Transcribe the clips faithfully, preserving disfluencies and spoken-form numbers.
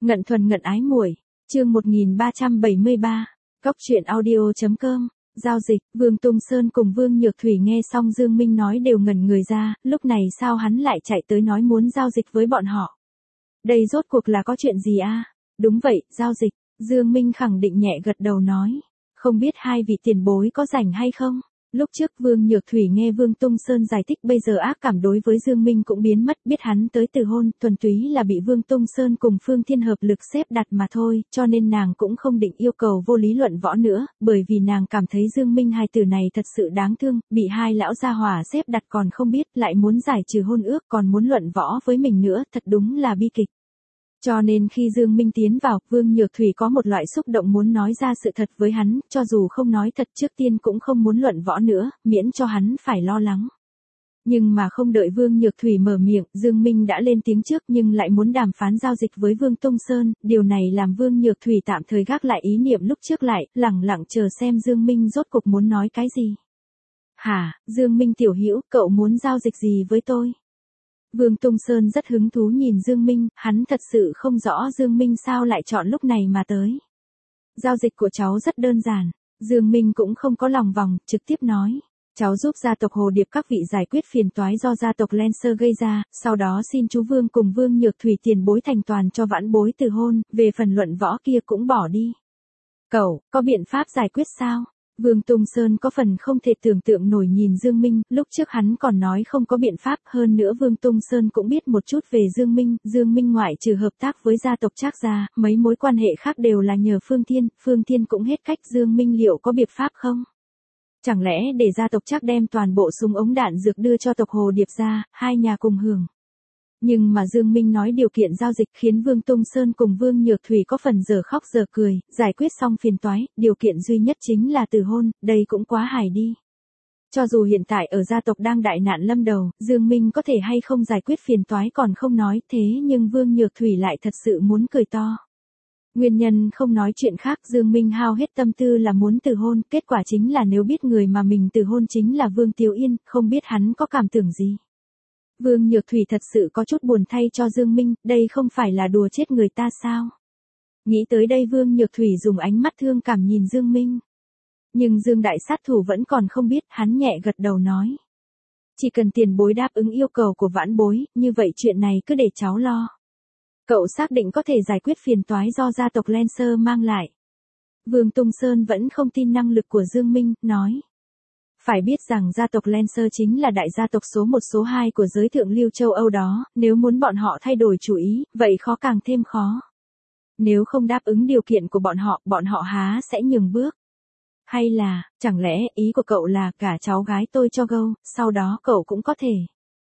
Ngận thuần ngận ái muội, chương một nghìn ba trăm bảy mươi ba, Cóc truyện audio chấm com, giao dịch, Vương Tung Sơn cùng Vương Nhược Thủy nghe xong Dương Minh nói đều ngẩn người ra, lúc này sao hắn lại chạy tới nói muốn giao dịch với bọn họ. Đây rốt cuộc là có chuyện gì a? Đúng vậy, giao dịch, Dương Minh khẳng định nhẹ gật đầu nói, không biết hai vị tiền bối có rảnh hay không? Lúc trước Vương Nhược Thủy nghe Vương Tung Sơn giải thích bây giờ ác cảm đối với Dương Minh cũng biến mất, biết hắn tới từ hôn, thuần túy là bị Vương Tung Sơn cùng Phương Thiên hợp lực xếp đặt mà thôi, cho nên nàng cũng không định yêu cầu vô lý luận võ nữa, bởi vì nàng cảm thấy Dương Minh hai từ này thật sự đáng thương, bị hai lão gia hỏa xếp đặt còn không biết, lại muốn giải trừ hôn ước còn muốn luận võ với mình nữa, thật đúng là bi kịch. Cho nên khi Dương Minh tiến vào, Vương Nhược Thủy có một loại xúc động muốn nói ra sự thật với hắn, cho dù không nói thật trước tiên cũng không muốn luận võ nữa, miễn cho hắn phải lo lắng. Nhưng mà không đợi Vương Nhược Thủy mở miệng, Dương Minh đã lên tiếng trước nhưng lại muốn đàm phán giao dịch với Vương Tung Sơn, điều này làm Vương Nhược Thủy tạm thời gác lại ý niệm lúc trước lại, lẳng lặng chờ xem Dương Minh rốt cục muốn nói cái gì. Hả, Dương Minh tiểu hữu, cậu muốn giao dịch gì với tôi? Vương Tung Sơn rất hứng thú nhìn Dương Minh, hắn thật sự không rõ Dương Minh sao lại chọn lúc này mà tới. Giao dịch của cháu rất đơn giản, Dương Minh cũng không có lòng vòng, trực tiếp nói. Cháu giúp gia tộc Hồ Điệp các vị giải quyết phiền toái do gia tộc Lancer gây ra, sau đó xin chú Vương cùng Vương Nhược Thủy tiền bối thành toàn cho vãn bối từ hôn, về phần luận võ kia cũng bỏ đi. Cậu, có biện pháp giải quyết sao? Vương Tung Sơn có phần không thể tưởng tượng nổi nhìn Dương Minh, lúc trước hắn còn nói không có biện pháp, hơn nữa Vương Tung Sơn cũng biết một chút về Dương Minh, Dương Minh ngoại trừ hợp tác với gia tộc Trác gia, mấy mối quan hệ khác đều là nhờ Phương Thiên, Phương Thiên cũng hết cách, Dương Minh liệu có biện pháp không? Chẳng lẽ để gia tộc Trác đem toàn bộ súng ống đạn dược đưa cho tộc Hồ Điệp gia, hai nhà cùng hưởng. Nhưng mà Dương Minh nói điều kiện giao dịch khiến Vương Tung Sơn cùng Vương Nhược Thủy có phần giờ khóc giờ cười, giải quyết xong phiền toái, điều kiện duy nhất chính là từ hôn, đây cũng quá hài đi. Cho dù hiện tại ở gia tộc đang đại nạn lâm đầu, Dương Minh có thể hay không giải quyết phiền toái còn không nói, thế nhưng Vương Nhược Thủy lại thật sự muốn cười to. Nguyên nhân không nói chuyện khác, Dương Minh hao hết tâm tư là muốn từ hôn, kết quả chính là nếu biết người mà mình từ hôn chính là Vương Tiếu Yên, không biết hắn có cảm tưởng gì. Vương Nhược Thủy thật sự có chút buồn thay cho Dương Minh, đây không phải là đùa chết người ta sao? Nghĩ tới đây Vương Nhược Thủy dùng ánh mắt thương cảm nhìn Dương Minh. Nhưng Dương đại sát thủ vẫn còn không biết, hắn nhẹ gật đầu nói. Chỉ cần tiền bối đáp ứng yêu cầu của vãn bối, như vậy chuyện này cứ để cháu lo. Cậu xác định có thể giải quyết phiền toái do gia tộc Lancer mang lại. Vương Tung Sơn vẫn không tin năng lực của Dương Minh, nói. Phải biết rằng gia tộc Lancer chính là đại gia tộc số một số hai của giới thượng lưu châu Âu đó, nếu muốn bọn họ thay đổi chủ ý, vậy khó càng thêm khó. Nếu không đáp ứng điều kiện của bọn họ, bọn họ há sẽ nhường bước. Hay là, chẳng lẽ ý của cậu là cả cháu gái tôi cho gâu, sau đó cậu cũng có thể.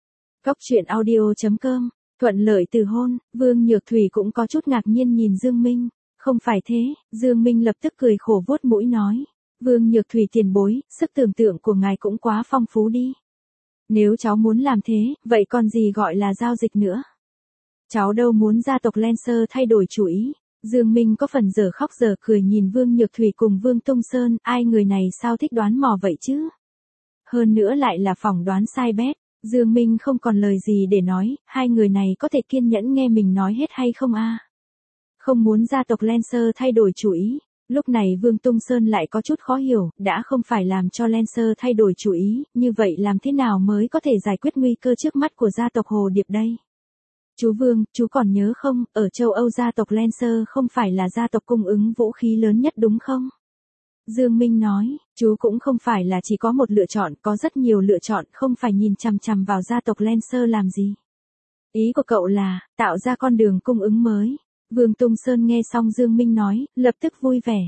Cóc truyện audio chấm com, thuận lợi từ hôn, Vương Nhược Thủy cũng có chút ngạc nhiên nhìn Dương Minh. Không phải thế, Dương Minh lập tức cười khổ vuốt mũi nói. Vương Nhược Thủy tiền bối, sức tưởng tượng của ngài cũng quá phong phú đi. Nếu cháu muốn làm thế, vậy còn gì gọi là giao dịch nữa? Cháu đâu muốn gia tộc Lancer thay đổi chủ ý. Dương Minh có phần giờ khóc giờ cười nhìn Vương Nhược Thủy cùng Vương Tung Sơn, ai người này sao thích đoán mò vậy chứ? Hơn nữa lại là phỏng đoán sai bét. Dương Minh không còn lời gì để nói, hai người này có thể kiên nhẫn nghe mình nói hết hay không a? Không muốn gia tộc Lancer thay đổi chủ ý. Lúc này Vương Tung Sơn lại có chút khó hiểu, đã không phải làm cho Lancer thay đổi chủ ý, như vậy làm thế nào mới có thể giải quyết nguy cơ trước mắt của gia tộc Hồ Điệp đây? Chú Vương, chú còn nhớ không, ở châu Âu gia tộc Lancer không phải là gia tộc cung ứng vũ khí lớn nhất đúng không? Dương Minh nói, chú cũng không phải là chỉ có một lựa chọn, có rất nhiều lựa chọn, không phải nhìn chằm chằm vào gia tộc Lancer làm gì. Ý của cậu là, tạo ra con đường cung ứng mới. Vương Tung Sơn nghe xong Dương Minh nói, lập tức vui vẻ.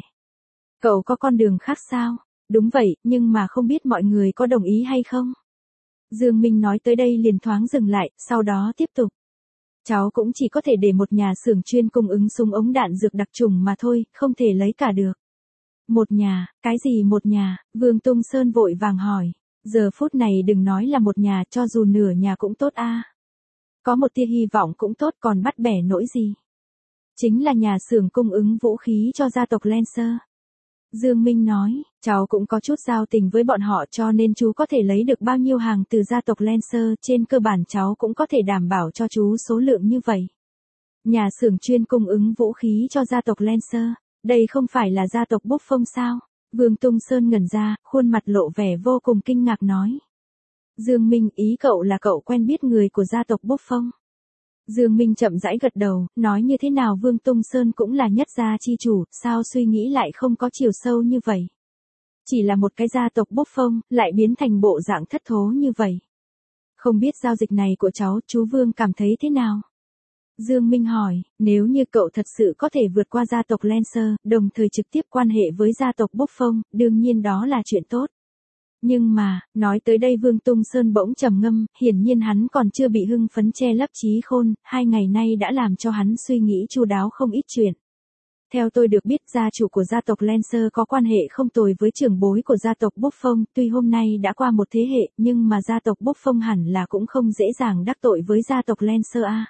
Cậu có con đường khác sao? Đúng vậy, nhưng mà không biết mọi người có đồng ý hay không? Dương Minh nói tới đây liền thoáng dừng lại, sau đó tiếp tục. Cháu cũng chỉ có thể để một nhà xưởng chuyên cung ứng súng ống đạn dược đặc trùng mà thôi, không thể lấy cả được. Một nhà, cái gì một nhà? Vương Tung Sơn vội vàng hỏi. Giờ phút này đừng nói là một nhà, cho dù nửa nhà cũng tốt a. Có một tia hy vọng cũng tốt, còn bắt bẻ nỗi gì? Chính là nhà xưởng cung ứng vũ khí cho gia tộc Lancer. Dương Minh nói, cháu cũng có chút giao tình với bọn họ cho nên chú có thể lấy được bao nhiêu hàng từ gia tộc Lancer, trên cơ bản cháu cũng có thể đảm bảo cho chú số lượng như vậy. Nhà xưởng chuyên cung ứng vũ khí cho gia tộc Lancer, đây không phải là gia tộc Bốc Phong sao? Vương Tung Sơn ngẩn ra, khuôn mặt lộ vẻ vô cùng kinh ngạc nói. Dương Minh, ý cậu là cậu quen biết người của gia tộc Bốc Phong. Dương Minh chậm rãi gật đầu, nói như thế nào Vương Tung Sơn cũng là nhất gia chi chủ, sao suy nghĩ lại không có chiều sâu như vậy. Chỉ là một cái gia tộc Bốc Phong, lại biến thành bộ dạng thất thố như vậy. Không biết giao dịch này của cháu, chú Vương cảm thấy thế nào? Dương Minh hỏi, nếu như cậu thật sự có thể vượt qua gia tộc Lancer, đồng thời trực tiếp quan hệ với gia tộc Bốc Phong, đương nhiên đó là chuyện tốt. Nhưng mà, nói tới đây Vương Tung Sơn bỗng trầm ngâm, hiển nhiên hắn còn chưa bị hưng phấn che lấp trí khôn, hai ngày nay đã làm cho hắn suy nghĩ chu đáo không ít chuyện. Theo tôi được biết gia chủ của gia tộc Lancer có quan hệ không tồi với trưởng bối của gia tộc Bốc Phong, tuy hôm nay đã qua một thế hệ, nhưng mà gia tộc Bốc Phong hẳn là cũng không dễ dàng đắc tội với gia tộc Lancer a.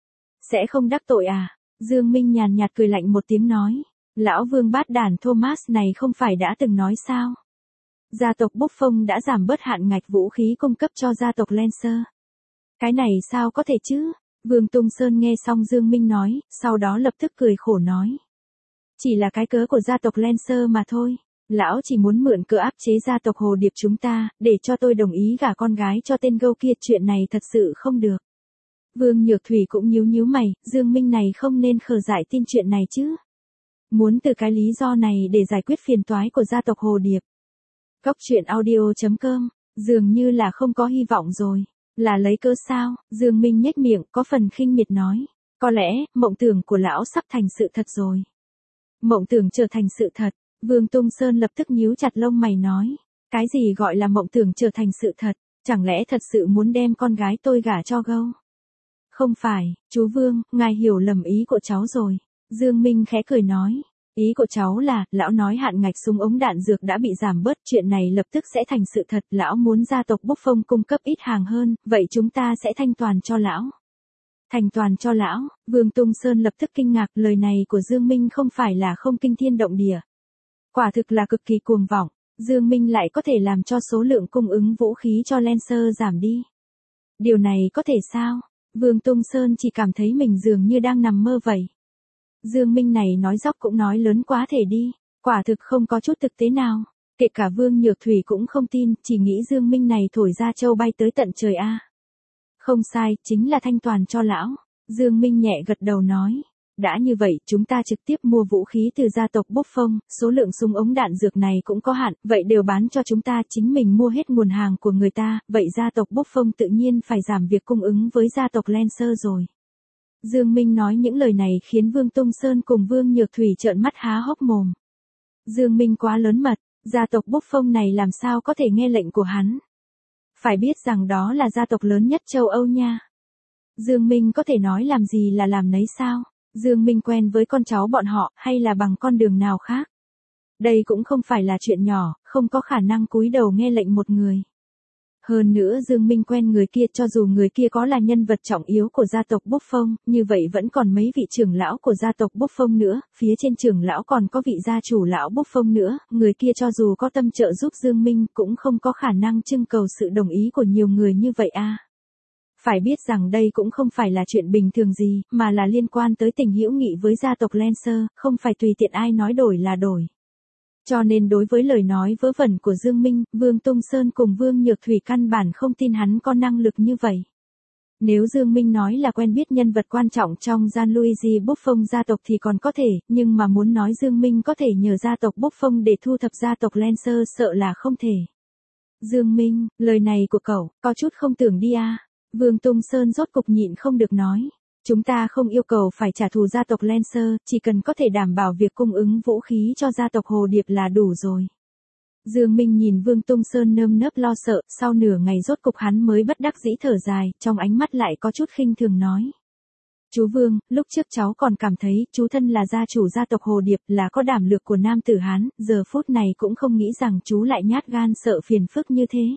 Sẽ không đắc tội à? Dương Minh nhàn nhạt cười lạnh một tiếng nói. Lão Vương bát đàn Thomas này không phải đã từng nói sao? Gia tộc Bốc Phong đã giảm bớt hạn ngạch vũ khí cung cấp cho gia tộc Lancer. Cái này sao có thể chứ? Vương Tung Sơn nghe xong Dương Minh nói, sau đó lập tức cười khổ nói. Chỉ là cái cớ của gia tộc Lancer mà thôi. Lão chỉ muốn mượn cớ áp chế gia tộc Hồ Điệp chúng ta, để cho tôi đồng ý gả con gái cho tên gâu kia, chuyện này thật sự không được. Vương Nhược Thủy cũng nhíu nhíu mày, Dương Minh này không nên khờ dại tin chuyện này chứ. Muốn từ cái lý do này để giải quyết phiền toái của gia tộc Hồ Điệp. Cốc truyện audio chấm com, dường như là không có hy vọng rồi. Là lấy cớ sao? Dương Minh nhếch miệng, có phần khinh miệt nói. Có lẽ, mộng tưởng của lão sắp thành sự thật rồi. Mộng tưởng trở thành sự thật, Vương Tung Sơn lập tức nhíu chặt lông mày nói. Cái gì gọi là mộng tưởng trở thành sự thật? Chẳng lẽ thật sự muốn đem con gái tôi gả cho gâu? Không phải, chú Vương, ngài hiểu lầm ý của cháu rồi. Dương Minh khẽ cười nói. Ý của cháu là, lão nói hạn ngạch súng ống đạn dược đã bị giảm bớt, chuyện này lập tức sẽ thành sự thật, lão muốn gia tộc Bốc Phong cung cấp ít hàng hơn, vậy chúng ta sẽ thanh toàn cho lão. Thành toàn cho lão, Vương Tung Sơn lập tức kinh ngạc, lời này của Dương Minh không phải là không kinh thiên động địa. Quả thực là cực kỳ cuồng vọng, Dương Minh lại có thể làm cho số lượng cung ứng vũ khí cho Lancer giảm đi. Điều này có thể sao? Vương Tung Sơn chỉ cảm thấy mình dường như đang nằm mơ vậy. Dương Minh này nói dóc cũng nói lớn quá thể đi, quả thực không có chút thực tế nào. Kể cả Vương Nhược Thủy cũng không tin, chỉ nghĩ Dương Minh này thổi ra châu bay tới tận trời a. Không sai, chính là thanh toàn cho lão. Dương Minh nhẹ gật đầu nói. Đã như vậy, chúng ta trực tiếp mua vũ khí từ gia tộc Bốc Phong, số lượng súng ống đạn dược này cũng có hạn, vậy đều bán cho chúng ta, chính mình mua hết nguồn hàng của người ta, vậy gia tộc Bốc Phong tự nhiên phải giảm việc cung ứng với gia tộc Lancer rồi. Dương Minh nói những lời này khiến Vương Tung Sơn cùng Vương Nhược Thủy trợn mắt há hốc mồm. Dương Minh quá lớn mật, gia tộc Bốc Phong này làm sao có thể nghe lệnh của hắn. Phải biết rằng đó là gia tộc lớn nhất châu Âu nha. Dương Minh có thể nói làm gì là làm nấy sao? Dương Minh quen với con cháu bọn họ hay là bằng con đường nào khác? Đây cũng không phải là chuyện nhỏ, không có khả năng cúi đầu nghe lệnh một người. Hơn nữa Dương Minh quen người kia, cho dù người kia có là nhân vật trọng yếu của gia tộc Bốc Phong, như vậy vẫn còn mấy vị trưởng lão của gia tộc Bốc Phong nữa, phía trên trưởng lão còn có vị gia chủ lão Bốc Phong nữa, người kia cho dù có tâm trợ giúp Dương Minh cũng không có khả năng trưng cầu sự đồng ý của nhiều người như vậy a. Phải biết rằng đây cũng không phải là chuyện bình thường gì, mà là liên quan tới tình hữu nghị với gia tộc Lancer, không phải tùy tiện ai nói đổi là đổi. Cho nên đối với lời nói vớ vẩn của Dương Minh, Vương Tung Sơn cùng Vương Nhược Thủy căn bản không tin hắn có năng lực như vậy. Nếu Dương Minh nói là quen biết nhân vật quan trọng trong Gian Luigi Bốc Phong gia tộc thì còn có thể, nhưng mà muốn nói Dương Minh có thể nhờ gia tộc Bốc Phong để thu thập gia tộc Lancer sợ là không thể. Dương Minh, lời này của cậu, có chút không tưởng đi à. Vương Tung Sơn rốt cục nhịn không được nói. Chúng ta không yêu cầu phải trả thù gia tộc Lancer, chỉ cần có thể đảm bảo việc cung ứng vũ khí cho gia tộc Hồ Điệp là đủ rồi. Dương Minh nhìn Vương Tung Sơn nơm nớp lo sợ, sau nửa ngày rốt cục hắn mới bất đắc dĩ thở dài, trong ánh mắt lại có chút khinh thường nói. Chú Vương, lúc trước cháu còn cảm thấy chú thân là gia chủ gia tộc Hồ Điệp, là có đảm lược của nam tử Hán, giờ phút này cũng không nghĩ rằng chú lại nhát gan sợ phiền phức như thế.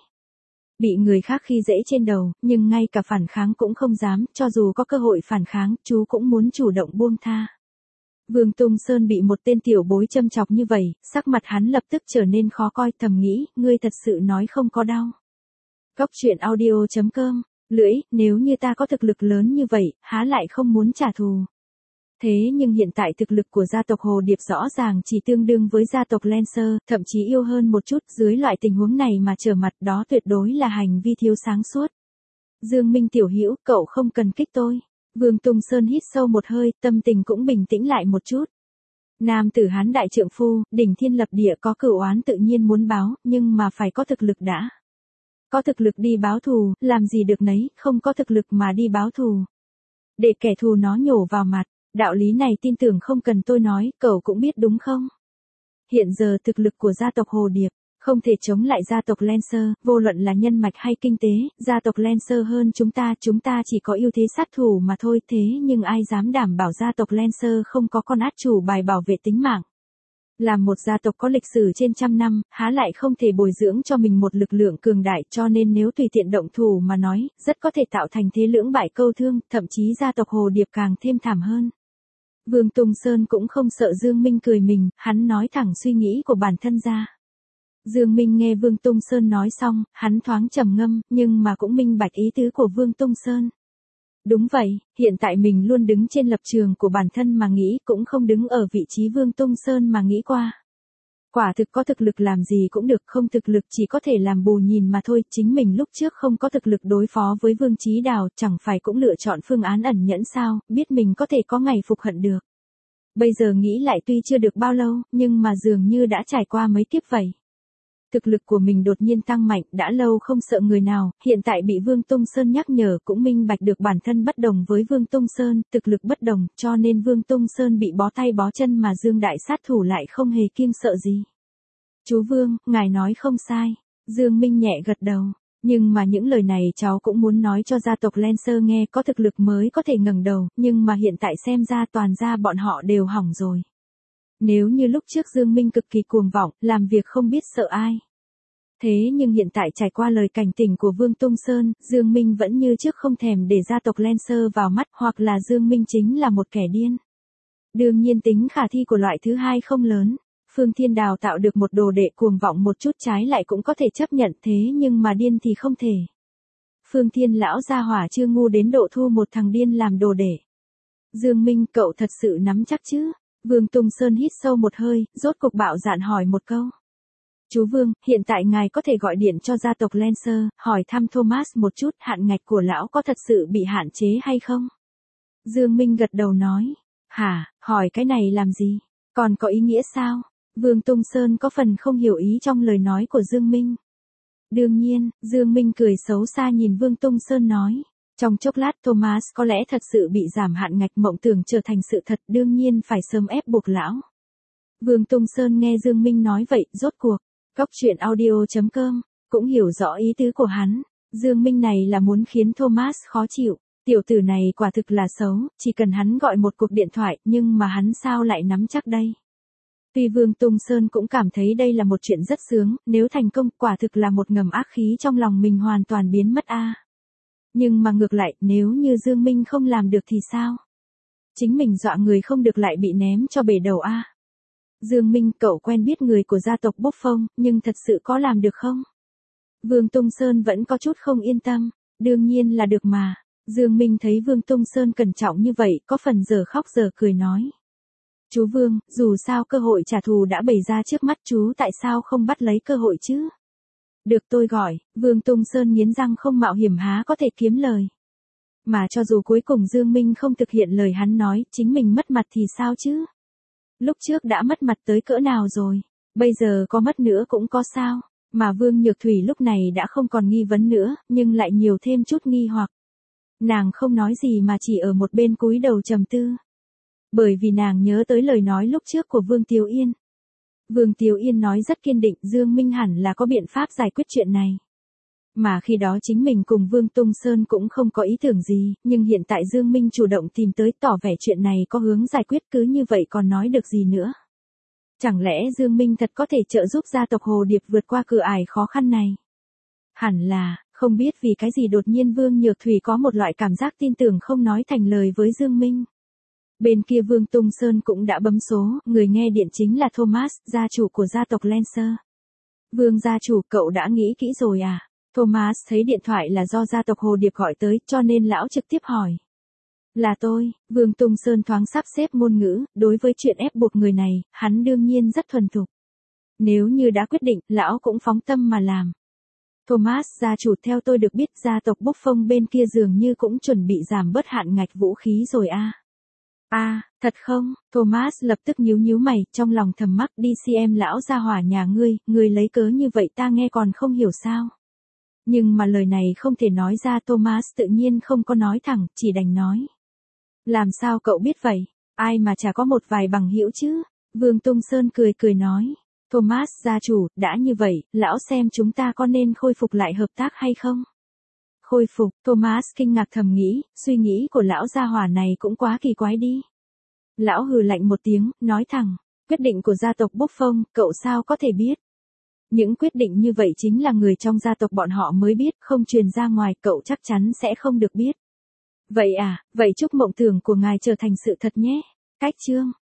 Bị người khác khi dễ trên đầu, nhưng ngay cả phản kháng cũng không dám, cho dù có cơ hội phản kháng, chú cũng muốn chủ động buông tha. Vương Tung Sơn bị một tên tiểu bối châm chọc như vậy, sắc mặt hắn lập tức trở nên khó coi, thầm nghĩ, ngươi thật sự nói không có đau. Cốc truyện audio chấm com, lưỡi, nếu như ta có thực lực lớn như vậy, há lại không muốn trả thù. Thế nhưng hiện tại thực lực của gia tộc Hồ Điệp rõ ràng chỉ tương đương với gia tộc Lancer, thậm chí yêu hơn một chút, dưới loại tình huống này mà trở mặt đó tuyệt đối là hành vi thiếu sáng suốt. Dương Minh tiểu hữu, cậu không cần kích tôi. Vương Tung Sơn hít sâu một hơi, tâm tình cũng bình tĩnh lại một chút. Nam tử Hán đại trượng phu, đỉnh thiên lập địa, có cửu oán tự nhiên muốn báo, nhưng mà phải có thực lực đã. Có thực lực đi báo thù, làm gì được nấy, không có thực lực mà đi báo thù. Để kẻ thù nó nhổ vào mặt, đạo lý này tin tưởng không cần tôi nói, cậu cũng biết đúng không? Hiện giờ thực lực của gia tộc Hồ Điệp, không thể chống lại gia tộc Lancer, vô luận là nhân mạch hay kinh tế, gia tộc Lancer hơn chúng ta, chúng ta chỉ có ưu thế sát thủ mà thôi, thế nhưng ai dám đảm bảo gia tộc Lancer không có con át chủ bài bảo vệ tính mạng. Là một gia tộc có lịch sử trên trăm năm, há lại không thể bồi dưỡng cho mình một lực lượng cường đại, cho nên nếu tùy tiện động thủ mà nói, rất có thể tạo thành thế lưỡng bại câu thương, thậm chí gia tộc Hồ Điệp càng thêm thảm hơn. Vương Tung Sơn cũng không sợ Dương Minh cười mình, hắn nói thẳng suy nghĩ của bản thân ra. Dương Minh nghe Vương Tung Sơn nói xong, hắn thoáng trầm ngâm, nhưng mà cũng minh bạch ý tứ của Vương Tung Sơn. Đúng vậy, hiện tại mình luôn đứng trên lập trường của bản thân mà nghĩ, cũng không đứng ở vị trí Vương Tung Sơn mà nghĩ qua. Quả thực có thực lực làm gì cũng được, không thực lực chỉ có thể làm bù nhìn mà thôi, chính mình lúc trước không có thực lực đối phó với Vương Chí Đào, chẳng phải cũng lựa chọn phương án ẩn nhẫn sao, biết mình có thể có ngày phục hận được. Bây giờ nghĩ lại tuy chưa được bao lâu, nhưng mà dường như đã trải qua mấy kiếp vậy. Thực lực của mình đột nhiên tăng mạnh, đã lâu không sợ người nào, hiện tại bị Vương Tung Sơn nhắc nhở cũng minh bạch được bản thân bất đồng với Vương Tung Sơn, thực lực bất đồng, cho nên Vương Tung Sơn bị bó tay bó chân mà Dương đại sát thủ lại không hề kiêng sợ gì. Chú Vương, ngài nói không sai. Dương Minh nhẹ gật đầu. Nhưng mà những lời này cháu cũng muốn nói cho gia tộc Lancer nghe, có thực lực mới có thể ngẩng đầu, nhưng mà hiện tại xem ra toàn gia bọn họ đều hỏng rồi. Nếu như lúc trước Dương Minh cực kỳ cuồng vọng, làm việc không biết sợ ai. Thế nhưng hiện tại trải qua lời cảnh tỉnh của Vương Tung Sơn, Dương Minh vẫn như trước không thèm để gia tộc Lancer vào mắt, hoặc là Dương Minh chính là một kẻ điên. Đương nhiên tính khả thi của loại thứ hai không lớn. Phương Thiên đào tạo được một đồ đệ cuồng vọng một chút trái lại cũng có thể chấp nhận, thế nhưng mà điên thì không thể. Phương Thiên lão gia hỏa chưa ngu đến độ thu một thằng điên làm đồ đệ. Dương Minh, cậu thật sự nắm chắc chứ? Vương Tung Sơn hít sâu một hơi, rốt cục bạo dạn hỏi một câu. Chú Vương, hiện tại ngài có thể gọi điện cho gia tộc Lancer, hỏi thăm Thomas một chút, hạn ngạch của lão có thật sự bị hạn chế hay không? Dương Minh gật đầu nói. Hả, hỏi cái này làm gì? Còn có ý nghĩa sao? Vương Tung Sơn có phần không hiểu ý trong lời nói của Dương Minh. Đương nhiên, Dương Minh cười xấu xa nhìn Vương Tung Sơn nói. Trong chốc lát Thomas có lẽ thật sự bị giảm hạn ngạch, mộng tưởng trở thành sự thật, đương nhiên phải sớm ép buộc lão. Vương Tung Sơn nghe Dương Minh nói vậy, rốt cuộc. Cóc truyện audio chấm com, cũng hiểu rõ ý tứ của hắn. Dương Minh này là muốn khiến Thomas khó chịu. Tiểu tử này quả thực là xấu, chỉ cần hắn gọi một cuộc điện thoại, nhưng mà hắn sao lại nắm chắc đây? Tuy Vương Tung Sơn cũng cảm thấy đây là một chuyện rất sướng, nếu thành công quả thực là một ngầm ác khí trong lòng mình hoàn toàn biến mất a. Nhưng mà ngược lại, nếu như Dương Minh không làm được thì sao? Chính mình dọa người không được lại bị ném cho bể đầu a. Dương Minh, cậu quen biết người của gia tộc Bốc Phong, nhưng thật sự có làm được không? Vương Tung Sơn vẫn có chút không yên tâm. Đương nhiên là được mà. Dương Minh thấy Vương Tung Sơn cẩn trọng như vậy, có phần giờ khóc giờ cười nói. Chú Vương, dù sao cơ hội trả thù đã bày ra trước mắt chú, tại sao không bắt lấy cơ hội chứ? Được tôi gọi, Vương Tung Sơn nghiến răng không mạo hiểm há có thể kiếm lời. Mà cho dù cuối cùng Dương Minh không thực hiện lời hắn nói, chính mình mất mặt thì sao chứ? Lúc trước đã mất mặt tới cỡ nào rồi, bây giờ có mất nữa cũng có sao? Mà Vương Nhược Thủy lúc này đã không còn nghi vấn nữa, nhưng lại nhiều thêm chút nghi hoặc. Nàng không nói gì mà chỉ ở một bên cúi đầu trầm tư. Bởi vì nàng nhớ tới lời nói lúc trước của Vương Tiếu Yên. Vương Tiếu Yên nói rất kiên định, Dương Minh hẳn là có biện pháp giải quyết chuyện này. Mà khi đó chính mình cùng Vương Tung Sơn cũng không có ý tưởng gì, nhưng hiện tại Dương Minh chủ động tìm tới, tỏ vẻ chuyện này có hướng giải quyết, cứ như vậy còn nói được gì nữa. Chẳng lẽ Dương Minh thật có thể trợ giúp gia tộc Hồ Điệp vượt qua cửa ải khó khăn này? Hẳn là, không biết vì cái gì đột nhiên Vương Nhược Thủy có một loại cảm giác tin tưởng không nói thành lời với Dương Minh. Bên kia Vương Tung Sơn cũng đã bấm số, người nghe điện chính là Thomas, gia chủ của gia tộc Lancer. Vương gia chủ, cậu đã nghĩ kỹ rồi à? Thomas thấy điện thoại là do gia tộc Hồ Điệp gọi tới, cho nên lão trực tiếp hỏi. Là tôi, Vương Tung Sơn thoáng sắp xếp ngôn ngữ, đối với chuyện ép buộc người này, hắn đương nhiên rất thuần thục. Nếu như đã quyết định, lão cũng phóng tâm mà làm. Thomas gia chủ, theo tôi được biết gia tộc Bốc Phong bên kia dường như cũng chuẩn bị giảm bớt hạn ngạch vũ khí rồi a. À. À, thật không? Thomas lập tức nhíu nhíu mày, trong lòng thầm mắc, đi xem lão gia hỏa nhà ngươi, ngươi lấy cớ như vậy ta nghe còn không hiểu sao. Nhưng mà lời này không thể nói ra, Thomas tự nhiên không có nói thẳng, chỉ đành nói. Làm sao cậu biết vậy? Ai mà chả có một vài bằng hữu chứ? Vương Tung Sơn cười cười nói. Thomas gia chủ, đã như vậy, lão xem chúng ta có nên khôi phục lại hợp tác hay không? Khôi phục, Thomas kinh ngạc thầm nghĩ, suy nghĩ của lão gia hỏa này cũng quá kỳ quái đi. Lão hừ lạnh một tiếng, nói thẳng, quyết định của gia tộc Bốc Phong, cậu sao có thể biết? Những quyết định như vậy chính là người trong gia tộc bọn họ mới biết, không truyền ra ngoài, cậu chắc chắn sẽ không được biết. Vậy à, vậy chúc mộng tưởng của ngài trở thành sự thật nhé. Cách chương